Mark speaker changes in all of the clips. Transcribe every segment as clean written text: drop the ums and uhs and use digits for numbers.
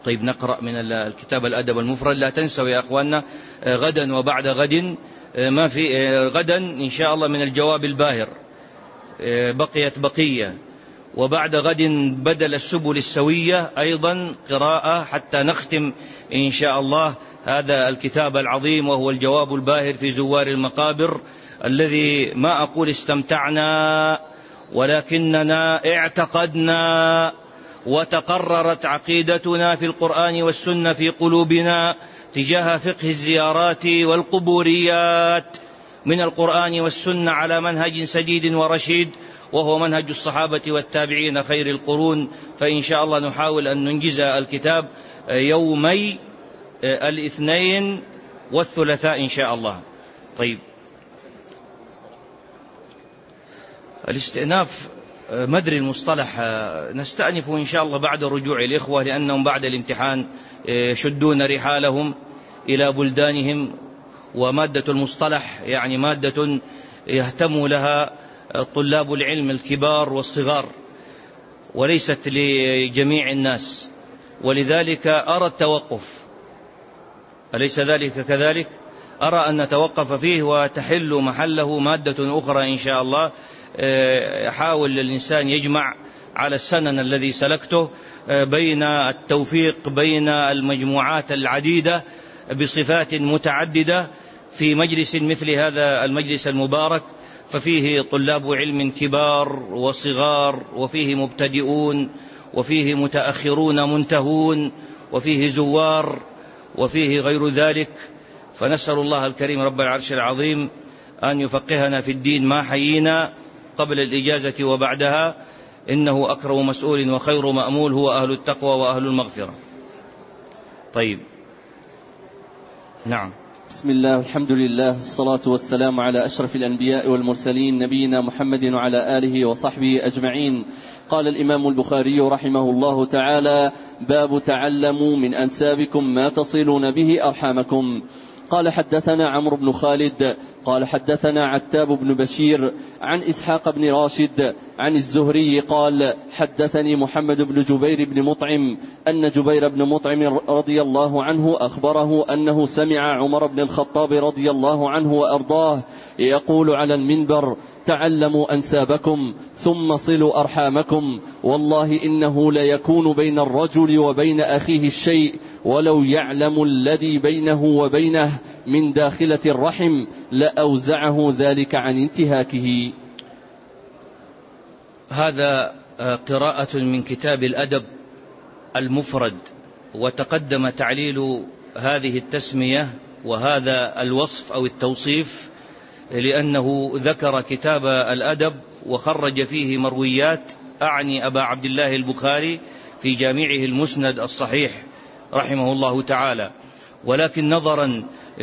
Speaker 1: طيب نقرأ من الكتاب الأدب المفرد. لا تنسوا يا أخواننا غدا وبعد غد ما في غدا إن شاء الله من الجواب الباهر بقيت بقية، وبعد غد بدل السبل السوية أيضا قراءة حتى نختم إن شاء الله هذا الكتاب العظيم وهو الجواب الباهر في زوار المقابر، الذي ما أقول استمتعنا ولكننا اعتقدنا وتقررت عقيدتنا في القرآن والسنة في قلوبنا تجاه فقه الزيارات والقبوريات من القرآن والسنة على منهج سديد ورشيد، وهو منهج الصحابة والتابعين خير القرون. فإن شاء الله نحاول أن ننجز الكتاب يومي الاثنين والثلاثاء إن شاء الله. طيب الاستئناف مدري المصطلح نستأنف إن شاء الله بعد رجوع الإخوة، لأنهم بعد الامتحان يشدون رحالهم إلى بلدانهم، ومادة المصطلح يعني مادة يهتم لها طلاب العلم الكبار والصغار وليست لجميع الناس، ولذلك أرى التوقف، أليس ذلك كذلك؟ أرى أن نتوقف فيه وتحل محله مادة أخرى إن شاء الله. يحاول الإنسان يجمع على السنن الذي سلكته بين التوفيق بين المجموعات العديدة بصفات متعددة في مجلس مثل هذا المجلس المبارك، ففيه طلاب علم كبار وصغار، وفيه مبتدئون، وفيه متأخرون منتهون، وفيه زوار، وفيه غير ذلك. فنسأل الله الكريم رب العرش العظيم أن يفقهنا في الدين ما حيينا قبل الإجازة وبعدها، إنه أكرم مسؤول وخير مأمول هو أهل التقوى وأهل المغفرة. طيب نعم.
Speaker 2: بسم الله والحمد لله والصلاة والسلام على أشرف الأنبياء والمرسلين نبينا محمد وعلى آله وصحبه أجمعين. قال الإمام البخاري رحمه الله تعالى: باب تعلموا من أنسابكم ما تصلون به أرحامكم. قال حدثنا عمرو بن خالد قال حدثنا عتاب بن بشير عن إسحاق بن راشد عن الزهري قال حدثني محمد بن جبير بن مطعم أن جبير بن مطعم رضي الله عنه أخبره أنه سمع عمر بن الخطاب رضي الله عنه وأرضاه يقول على المنبر: تعلموا أنسابكم ثم صلوا أرحامكم، والله إنه ليكون بين الرجل وبين أخيه الشيء ولو يعلم الذي بينه وبينه من داخلة الرحم لأوزعه ذلك عن انتهاكه.
Speaker 1: هذا قراءة من كتاب الأدب المفرد، وتقدم تعليل هذه التسمية وهذا الوصف أو التوصيف، لأنه ذكر كتاب الأدب وخرج فيه مرويات، أعني أبا عبد الله البخاري في جامعه المسند الصحيح رحمه الله تعالى، ولكن نظرا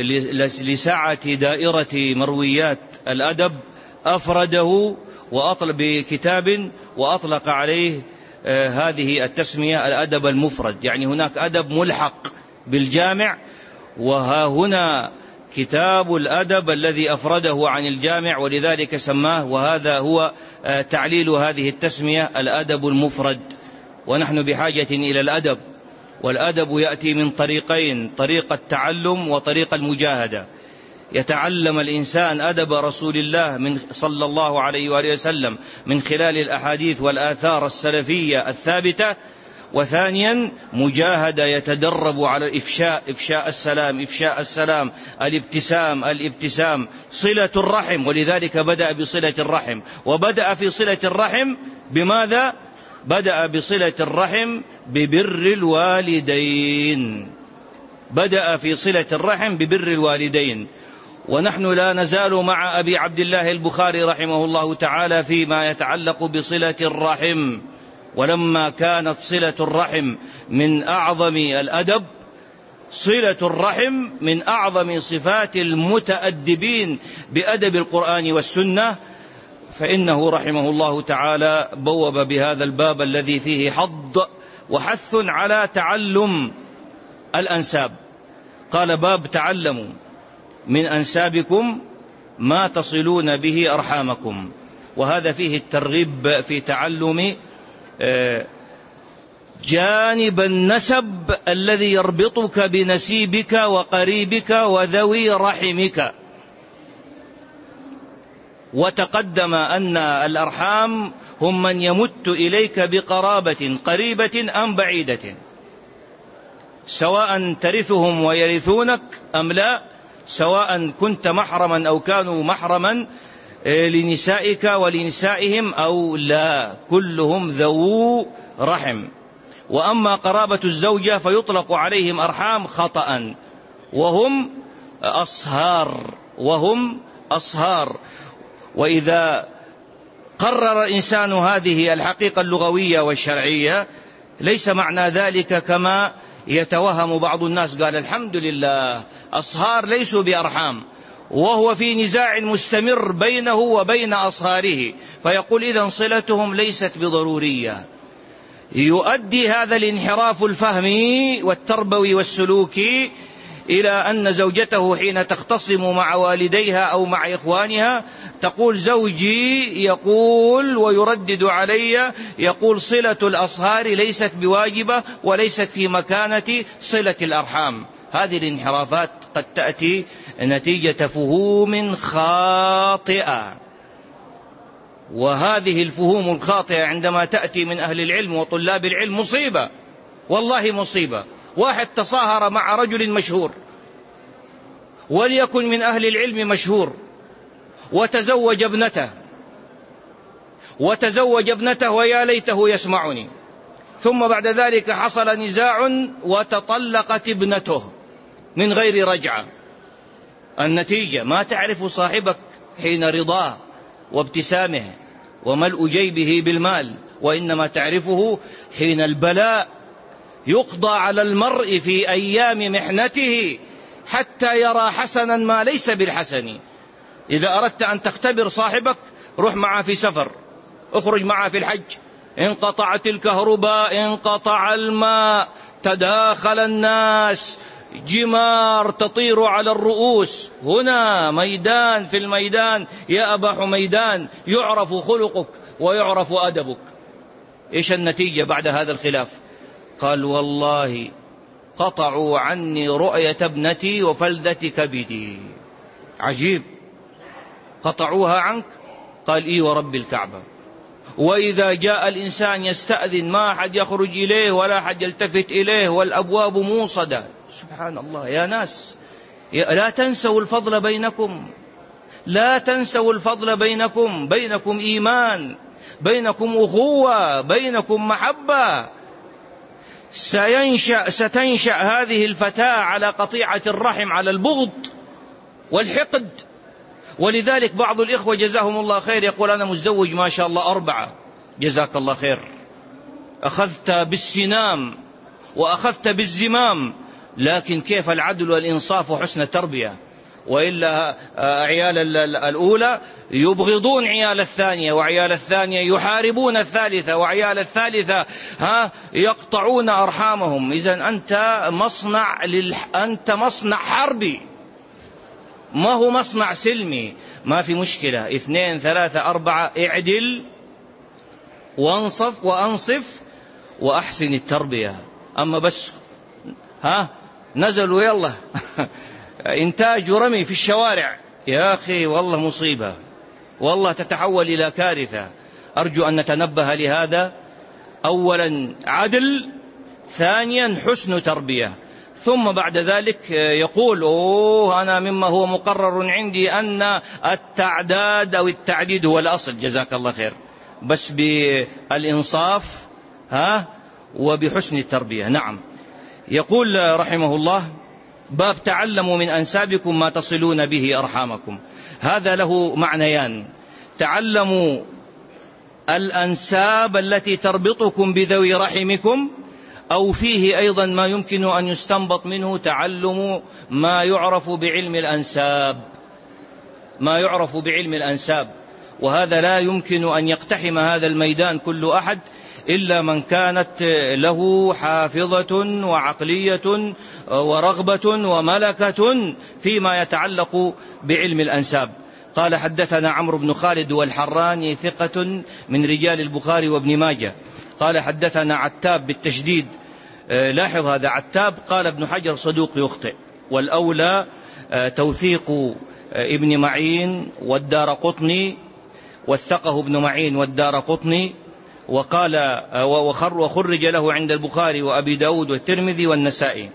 Speaker 1: لسعة دائرة مرويات الأدب أفرده وأطلق بكتاب وأطلق عليه هذه التسمية الأدب المفرد، يعني هناك أدب ملحق بالجامع، وها هنا كتاب الأدب الذي أفرده عن الجامع، ولذلك سماه، وهذا هو تعليل هذه التسمية الأدب المفرد. ونحن بحاجة إلى الأدب، والأدب يأتي من طريقين: طريق التعلم وطريق المجاهدة. يتعلم الإنسان أدب رسول الله من صلى الله عليه وآله وسلم من خلال الأحاديث والآثار السلفية الثابتة، وثانيا مجاهدة يتدرب على إفشاء السلام، الابتسام، صلة الرحم، ولذلك بدأ بصلة الرحم. وبدأ في صلة الرحم بماذا؟ بدأ بصلة الرحم ببر الوالدين، بدأ في صلة الرحم ببر الوالدين. ونحن لا نزال مع أبي عبد الله البخاري رحمه الله تعالى فيما يتعلق بصلة الرحم. ولما كانت صلة الرحم من أعظم الأدب، صلة الرحم من أعظم صفات المتأدبين بأدب القرآن والسنة، فإنه رحمه الله تعالى بوب بهذا الباب الذي فيه حض وحث على تعلم الأنساب. قال: باب تعلموا من أنسابكم ما تصلون به أرحامكم. وهذا فيه الترغيب في تعلم جانب النسب الذي يربطك بنسيبك وقريبك وذوي رحمك. وتقدم أن الأرحام هم من يمت إليك بقرابة قريبة أم بعيدة، سواء ترثهم ويرثونك أم لا، سواء كنت محرما أو كانوا محرما لنسائك ولنسائهم أو لا، كلهم ذو رحم. وأما قرابة الزوجة فيطلق عليهم أرحام خطأ، وهم أصهار. وإذا قرر الإنسان هذه الحقيقة اللغوية والشرعية ليس معنى ذلك كما يتوهم بعض الناس، قال الحمد لله أصهار ليسوا بأرحام، وهو في نزاع مستمر بينه وبين أصهاره، فيقول إذن صلتهم ليست بضرورية. يؤدي هذا الانحراف الفهمي والتربوي والسلوكي إلى أن زوجته حين تختصم مع والديها أو مع إخوانها تقول زوجي يقول ويردد علي، يقول صلة الأصهار ليست بواجبة وليست في مكانة صلة الأرحام. هذه الانحرافات قد تأتي نتيجة فهوم خاطئة، وهذه الفهوم الخاطئة عندما تأتي من أهل العلم وطلاب العلم مصيبة، والله مصيبة. واحد تصاهر مع رجل مشهور وليكن من أهل العلم مشهور وتزوج ابنته ويا ليته يسمعني، ثم بعد ذلك حصل نزاع وتطلقت ابنته من غير رجعة. النتيجة ما تعرف صاحبك حين رضاه وابتسامه وملء جيبه بالمال، وإنما تعرفه حين البلاء يقضى على المرء في أيام محنته حتى يرى حسنا ما ليس بالحسن. إذا أردت أن تختبر صاحبك روح معه في سفر، اخرج معه في الحج، انقطعت الكهرباء، انقطع الماء، تداخل الناس، جمار تطير على الرؤوس، هنا ميدان في الميدان يا أبا حميدان يعرف خلقك ويعرف أدبك. إيش النتيجة بعد هذا الخلاف؟ قال والله قطعوا عني رؤية ابنتي وفلذة كبدي. عجيب، قطعوها عنك؟ قال إيه ورب الكعبة. وإذا جاء الإنسان يستأذن ما أحد يخرج إليه ولا أحد يلتفت إليه والأبواب موصدة. سبحان الله يا ناس، لا تنسوا الفضل بينكم، لا تنسوا الفضل بينكم، بينكم إيمان، بينكم أخوة، بينكم محبة. ستنشأ هذه الفتاة على قطيعة الرحم، على البغض والحقد. ولذلك بعض الإخوة جزاهم الله خير يقول أنا متزوج ما شاء الله 4. جزاك الله خير، أخذت بالسنام وأخذت بالزمام، لكن كيف العدل والإنصاف وحسن التربية؟ وإلا عيال الأولى يبغضون عيال الثانية، وعيال الثانية يحاربون الثالثة، وعيال الثالثة يقطعون أرحامهم. إذن أنت مصنع حربي، ما هو مصنع سلمي. ما في مشكلة، 2 3 4 اعدل وأنصف وأحسن التربية. أما بس نزلوا يلا إنتاج رمي في الشوارع، يا أخي والله مصيبة، والله تتحول إلى كارثة. أرجو أن نتنبه لهذا. أولا عدل، ثانيا حسن تربية. ثم بعد ذلك يقول أنا مما هو مقرر عندي أن التعداد أو التعديد هو الأصل، جزاك الله خير، بس بالإنصاف وبحسن التربية. نعم. يقول رحمه الله باب تعلموا من أنسابكم ما تصلون به أرحامكم. هذا له معنيان: تعلموا الأنساب التي تربطكم بذوي رحمكم، أو فيه أيضا ما يمكن أن يستنبط منه تعلم ما يعرف بعلم الأنساب. وهذا لا يمكن أن يقتحم هذا الميدان كل أحد إلا من كانت له حافظة وعقلية ورغبة وملكة فيما يتعلق بعلم الأنساب. قال حدثنا عمرو بن خالد والحراني ثقة من رجال البخاري وابن ماجه. قال حدثنا عتاب بالتشديد. لاحظ هذا عتاب، قال ابن حجر صدوق يخطئ، والأولى توثيق ابن معين والدارقطني، وثقه ابن معين والدارقطني، وقال وخرج له عند البخاري وأبي داود والترمذي والنسائي.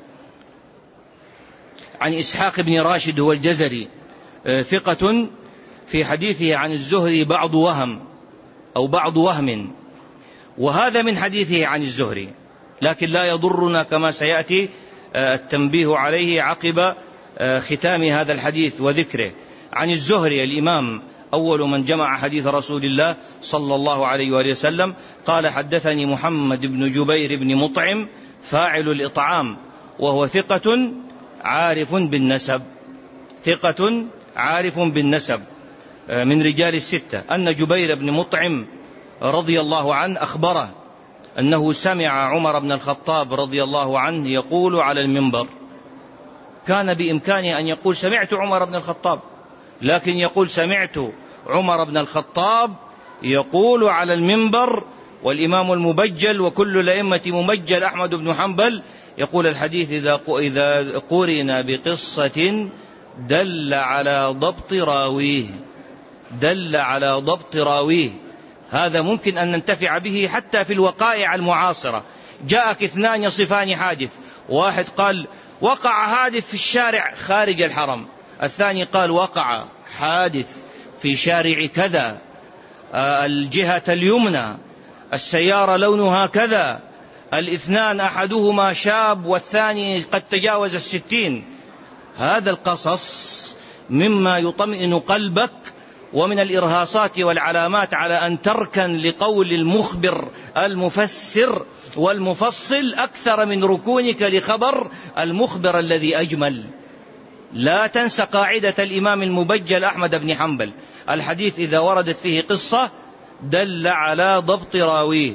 Speaker 1: عن إسحاق بن راشد هو الجزري، ثقة، في حديثه عن الزهري بعض وهم أو بعض وهم، وهذا من حديثه عن الزهري، لكن لا يضرنا كما سيأتي التنبيه عليه عقب ختام هذا الحديث وذكره. عن الزهري الإمام أول من جمع حديث رسول الله صلى الله عليه وآله وسلم، قال حدثني محمد بن جبير بن مطعم فاعل الإطعام، وهو ثقة عارف بالنسب، ثقة عارف بالنسب من رجال الستة، أن جبير بن مطعم رضي الله عنه أخبره أنه سمع عمر بن الخطاب رضي الله عنه يقول على المنبر. كان بإمكانه أن يقول سمعت عمر بن الخطاب، لكن يقول سمعت عمر بن الخطاب يقول على المنبر، والإمام المبجل وكل الأئمة ممجل أحمد بن حنبل يقول الحديث إذا قرن بقصة دل على ضبط راويه، دل على ضبط راويه. هذا ممكن أن ننتفع به حتى في الوقائع المعاصرة. جاءك اثنان يصفان حادث، واحد قال وقع حادث في الشارع خارج الحرم، الثاني قال وقع حادث في شارع كذا، الجهة اليمنى، السيارة لونها كذا، الاثنان أحدهما شاب والثاني قد تجاوز 60. هذا القصص مما يطمئن قلبك، ومن الإرهاصات والعلامات على أن تركن لقول المخبر المفسر والمفصل أكثر من ركونك لخبر المخبر الذي أجمل. لا تنسى قاعدة الإمام المبجل أحمد بن حنبل: الحديث إذا وردت فيه قصة دل على ضبط راويه.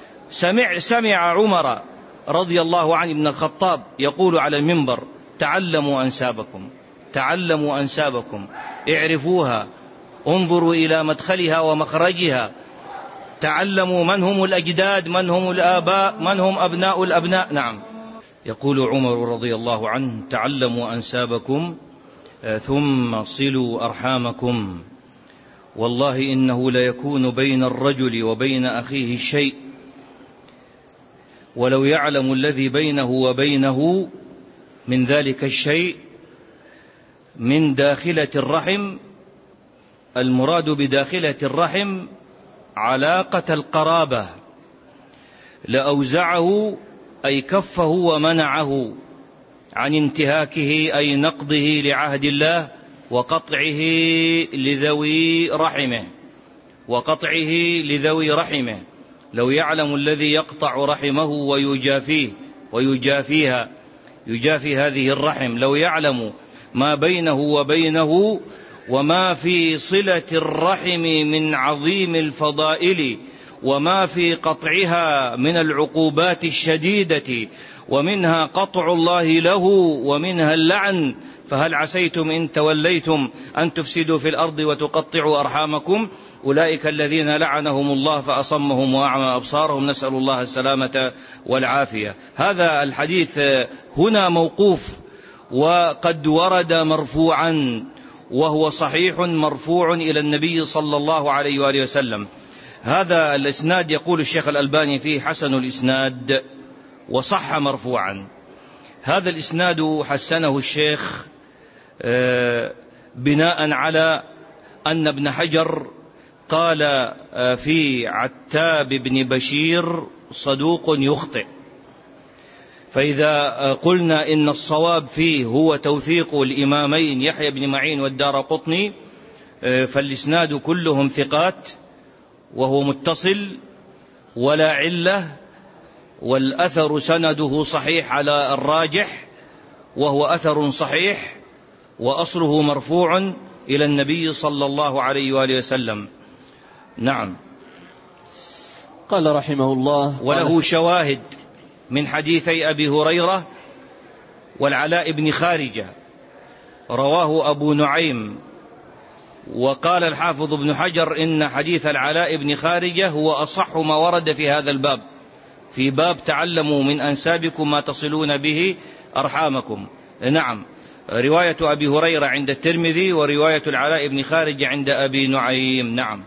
Speaker 1: سمع عمر رضي الله عنه ابن الخطاب يقول على المنبر: تعلموا أنسابكم، تعلموا أنسابكم، اعرفوها، انظروا إلى مدخلها ومخرجها، تعلموا من هم الأجداد، من هم الآباء، من هم أبناء الأبناء. نعم. يقول عمر رضي الله عنه: تعلموا أنسابكم ثم صلوا أرحامكم، والله إنه ليكون بين الرجل وبين أخيه شيء، ولو يعلم الذي بينه وبينه من ذلك الشيء من داخلة الرحم، المراد بداخلة الرحم علاقة القرابة، لأوزعه أي كفه ومنعه عن انتهاكه أي نقضه لعهد الله وقطعه لذوي رحمه، وقطعه لذوي رحمه. لو يعلم الذي يقطع رحمه ويجافيه ويجافيها، يجافي هذه الرحم، لو يعلم ما بينه وبينه وما في صلة الرحم من عظيم الفضائل، وما في قطعها من العقوبات الشديدة، ومنها قطع الله له ومنها اللعن، فهل عسيتم إن توليتم أن تفسدوا في الأرض وتقطعوا أرحامكم، أولئك الذين لعنهم الله فأصمهم وأعمى أبصارهم، نسأل الله السلامة والعافية. هذا الحديث هنا موقوف، وقد ورد مرفوعا، وهو صحيح مرفوع إلى النبي صلى الله عليه وآله وسلم. هذا الإسناد يقول الشيخ الألباني فيه حسن الإسناد وصح مرفوعا. هذا الإسناد حسنه الشيخ بناء على أن ابن حجر قال في عتاب بن بشير صدوق يخطئ، فإذا قلنا إن الصواب فيه هو توثيق الإمامين يحيى بن معين والدارقطني، فالإسناد كلهم ثقات، وهو متصل ولا علة، والأثر سنده صحيح على الراجح، وهو أثر صحيح وأصله مرفوع إلى النبي صلى الله عليه وآله وسلم. نعم.
Speaker 2: قال رحمه الله:
Speaker 1: وله شواهد من حديثي أبي هريرة والعلاء بن خارجة، رواه أبو نعيم. وقال الحافظ ابن حجر إن حديث العلاء بن خارجة هو أصح ما ورد في هذا الباب، في باب تعلموا من أنسابكم ما تصلون به أرحامكم. نعم، رواية أبي هريرة عند الترمذي ورواية العلاء بن خارج عند أبي نعيم. نعم.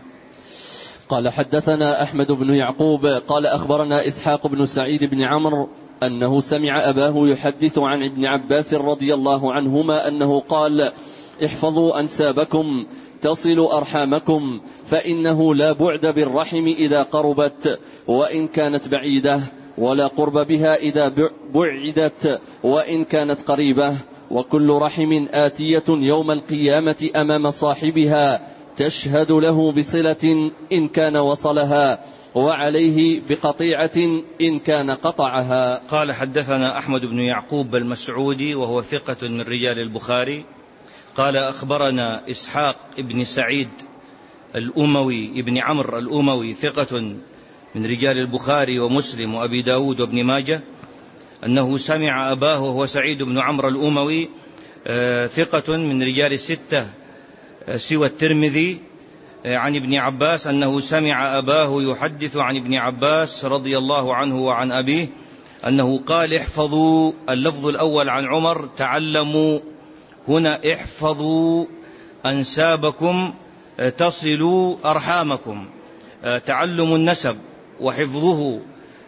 Speaker 2: قال حدثنا أحمد بن يعقوب قال أخبرنا إسحاق بن سعيد بن عمرو أنه سمع أباه يحدث عن ابن عباس رضي الله عنهما أنه قال: احفظوا أنسابكم تصلوا أرحامكم، فإنه لا بعد بالرحم إذا قربت وإن كانت بعيدة، ولا قرب بها إذا بعدت وإن كانت قريبة، وكل رحم آتية يوم القيامة أمام صاحبها تشهد له بصلة إن كان وصلها، وعليه بقطيعة إن كان قطعها.
Speaker 1: قال حدثنا أحمد بن يعقوب المسعودي وهو ثقة من رجال البخاري. قال أخبرنا إسحاق بن سعيد الأموي ابن عمرو الأموي ثقة من رجال البخاري ومسلم وأبي داود وابن ماجه أنه سمع أباه وهو سعيد بن عمرو الأموي ثقة من رجال الستة سوى الترمذي عن ابن عباس أنه سمع أباه يحدث عن ابن عباس رضي الله عنه وعن أبيه أنه قال: احفظوا. اللفظ الأول عن عمر تعلموا، هنا احفظوا أنسابكم تصلوا أرحامكم. تعلم النسب وحفظه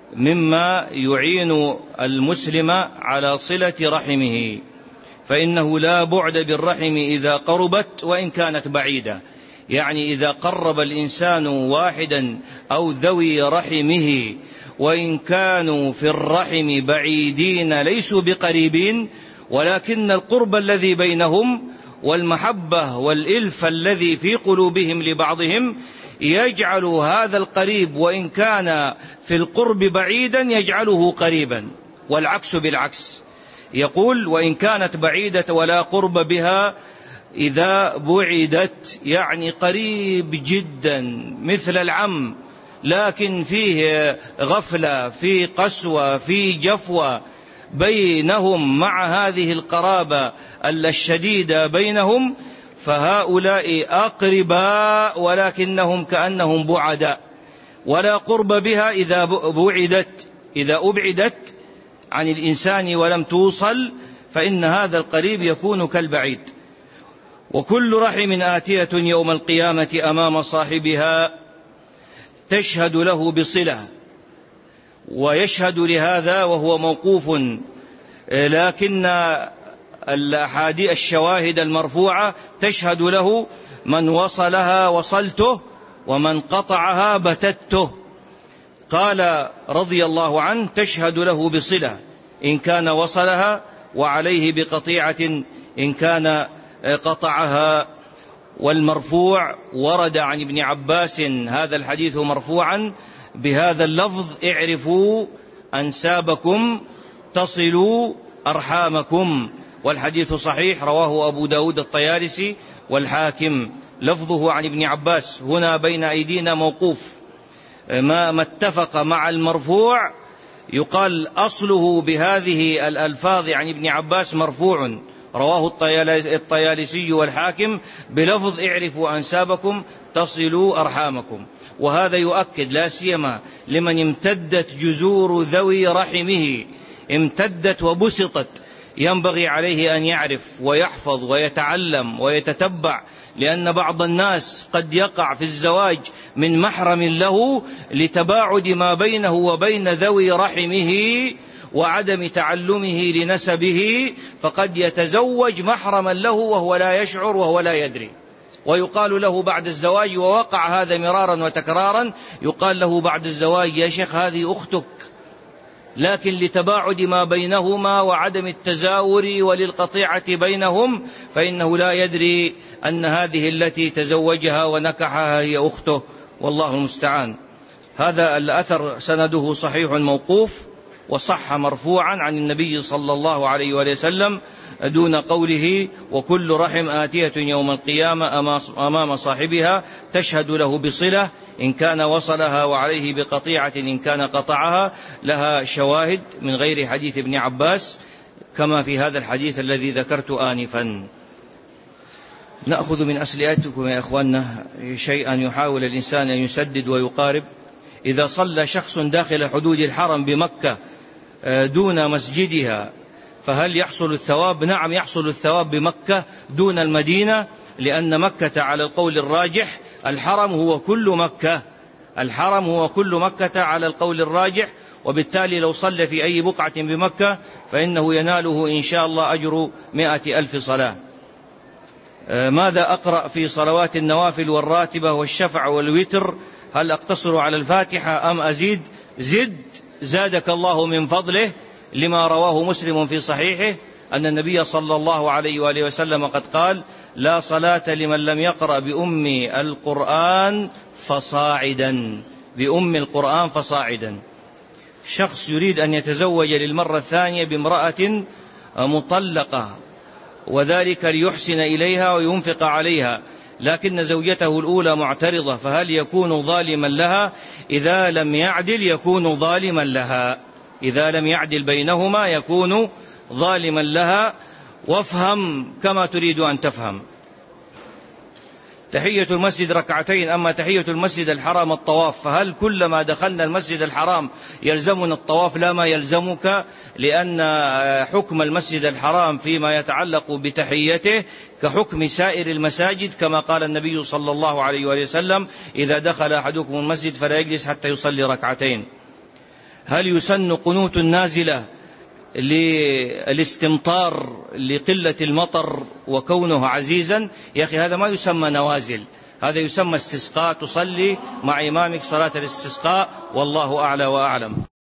Speaker 1: مما يعين المسلم على صلة رحمه، فإنه لا بعد بالرحم إذا قربت وإن كانت بعيدة. يعني إذا قرب الإنسان واحدا أو ذوي رحمه وإن كانوا في الرحم بعيدين ليسوا بقريبين، ولكن القرب الذي بينهم والمحبة والإلف الذي في قلوبهم لبعضهم يجعل هذا القريب وإن كان في القرب بعيدا يجعله قريبا، والعكس بالعكس. يقول: وإن كانت بعيدة ولا قرب بها إذا بعدت، يعني قريب جدا مثل العم، لكن فيه غفلة، فيه قسوة، فيه جفوة بينهم مع هذه القرابة الشديدة بينهم، فهؤلاء أقرباء ولكنهم كأنهم بعداء. ولا قرب بها إذا أبعدت عن الإنسان ولم توصل، فإن هذا القريب يكون كالبعيد. وكل رحم آتية يوم القيامة أمام صاحبها تشهد له بصلة. ويشهد لهذا وهو موقوف، لكن الأحاديث الشواهد المرفوعة تشهد له: من وصلها وصلته ومن قطعها بتته. قال رضي الله عنه: تشهد له بصلة إن كان وصلها، وعليه بقطيعة إن كان قطعها. والمرفوع ورد عن ابن عباس هذا الحديث مرفوعا بهذا اللفظ: اعرفوا أنسابكم تصلوا أرحامكم. والحديث صحيح، رواه أبو داود الطيالسي والحاكم، لفظه عن ابن عباس. هنا بين أيدينا موقوف، ما اتفق مع المرفوع يقال أصله بهذه الألفاظ عن ابن عباس مرفوع، رواه الطيالسي والحاكم بلفظ: اعرفوا أنسابكم تصلوا أرحامكم. وهذا يؤكد لا سيما لمن امتدت جذور ذوي رحمه، امتدت وبسطت، ينبغي عليه أن يعرف ويحفظ ويتعلم ويتتبع، لأن بعض الناس قد يقع في الزواج من محرم له لتباعد ما بينه وبين ذوي رحمه وعدم تعلمه لنسبه، فقد يتزوج محرما له وهو لا يشعر وهو لا يدري. ويقال له بعد الزواج، ووقع هذا مرارا وتكرارا، يقال له بعد الزواج: يا شيخ هذه أختك، لكن لتباعد ما بينهما وعدم التزاور وللقطيعة بينهم فإنه لا يدري أن هذه التي تزوجها ونكحها هي أخته، والله المستعان. هذا الأثر سنده صحيح موقوف، وصح مرفوعا عن النبي صلى الله عليه وسلم دون قوله: وكل رحم آتية يوم القيامة أمام صاحبها تشهد له بصلة إن كان وصلها، وعليه بقطيعة إن كان قطعها. لها شواهد من غير حديث ابن عباس كما في هذا الحديث الذي ذكرت آنفا. نأخذ من أسئلتكم يا إخواننا شيئا يحاول الإنسان أن يسدد ويقارب. إذا صلى شخص داخل حدود الحرم بمكة دون مسجدها فهل يحصل الثواب؟ نعم، يحصل الثواب بمكة دون المدينة، لأن مكة على القول الراجح الحرم هو كل مكة، الحرم هو كل مكة على القول الراجح، وبالتالي لو صلى في أي بقعة بمكة فإنه يناله إن شاء الله أجر 100,000 صلاة. ماذا أقرأ في صلوات النوافل والراتبة والشفع والوتر؟ هل أقتصر على الفاتحة أم أزيد؟ زادك الله من فضله، لما رواه مسلم في صحيحه أن النبي صلى الله عليه وآله وسلم قد قال: لا صلاة لمن لم يقرأ بأم القرآن فصاعدا، بأم القرآن فصاعدا. شخص يريد أن يتزوج للمرة الثانية بامرأة مطلقة، وذلك ليحسن إليها وينفق عليها، لكن زوجته الأولى معترضة، فهل يكون ظالما لها؟ إذا لم يعدل يكون ظالما لها، إذا لم يعدل بينهما يكون ظالما لها. وافهم كما تريد أن تفهم. تحية المسجد ركعتين، أما تحية المسجد الحرام الطواف، فهل كلما دخلنا المسجد الحرام يلزمنا الطواف؟ لا، ما يلزمك، لأن حكم المسجد الحرام فيما يتعلق بتحيته كحكم سائر المساجد، كما قال النبي صلى الله عليه وسلم: إذا دخل أحدكم المسجد فلا يجلس حتى يصلي ركعتين. هل يسن قنوت النازلة للاستمطار لقلة المطر وكونه عزيزا؟ يا أخي هذا ما يسمى نوازل، هذا يسمى استسقاء، تصلي مع إمامك صلاة الاستسقاء، والله أعلى وأعلم.